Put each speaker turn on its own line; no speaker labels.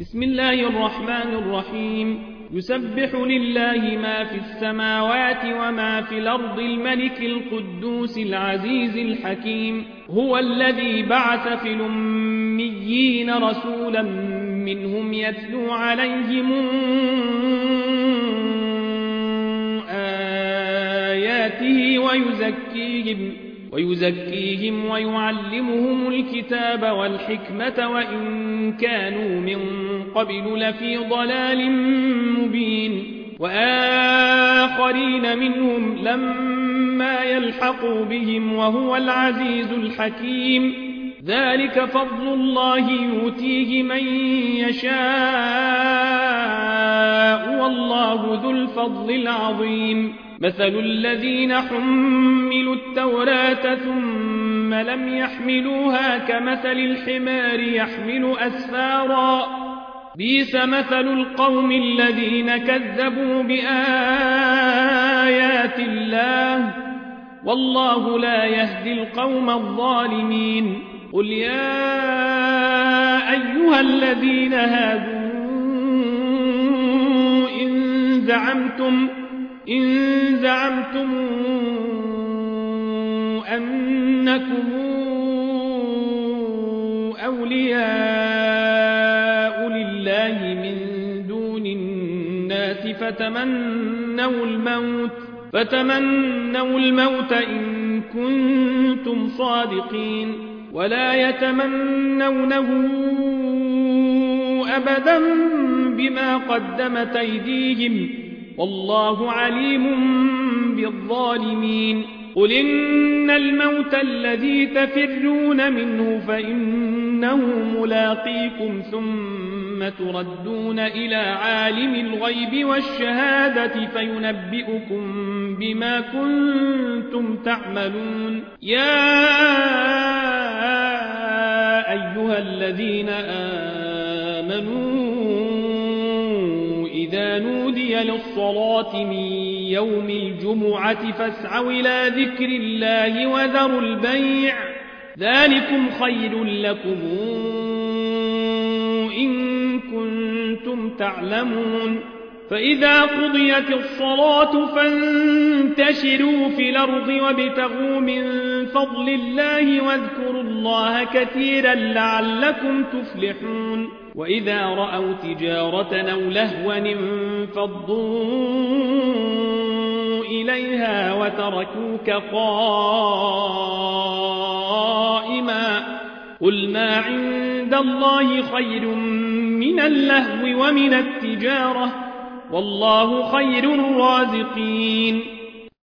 بسم الله الرحمن الرحيم. يسبح لله ما في السماوات وما في الأرض الملك القدوس العزيز الحكيم. هو الذي بعث في الأميين رسولا منهم يتلو عليهم آياته ويزكيهم ويعلمهم الكتاب والحكمة وإن كانوا من قبل لفي ضلال مبين. وآخرين منهم لما يلحقوا بهم وهو العزيز الحكيم. ذلك فضل الله يؤتيه من يشاء والله ذو الفضل العظيم. مثل الذين حملوا التوراة ثم لم يحملوها كمثل الحمار يحمل أسفارا بئس مثل القوم الذين كذبوا بآيات الله والله لا يهدي القوم الظالمين. قل يا أيها الذين هادوا إن زعمتم أنكم أولياء لله من دون الناس فتمنوا الموت إن كنتم صادقين ولا يتمنونه أبدا بما قدمت أيديهم والله عليم بالظالمين. قل إن الموت الذي تفرون منه فإنه ملاقيكم ثم تردون إلى عالم الغيب والشهادة فينبئكم بما كنتم تعملون. يا أيها الذين آمنوا إذا نودي للصلاة من يوم الجمعة فاسعوا إلى ذكر الله وذروا البيع ذلكم خير لكم إن كنتم تعلمون. فإذا قضيت الصلاة فانتشروا في الأرض وابتغوا من فضل الله واذكروا الله كثيرا لعلكم تفلحون. وإذا رأوا تجارة أو لهوا انفضوا إليها وتركوك قائما قل ما عند الله خير من اللهو ومن التجارة والله خير الرازقين.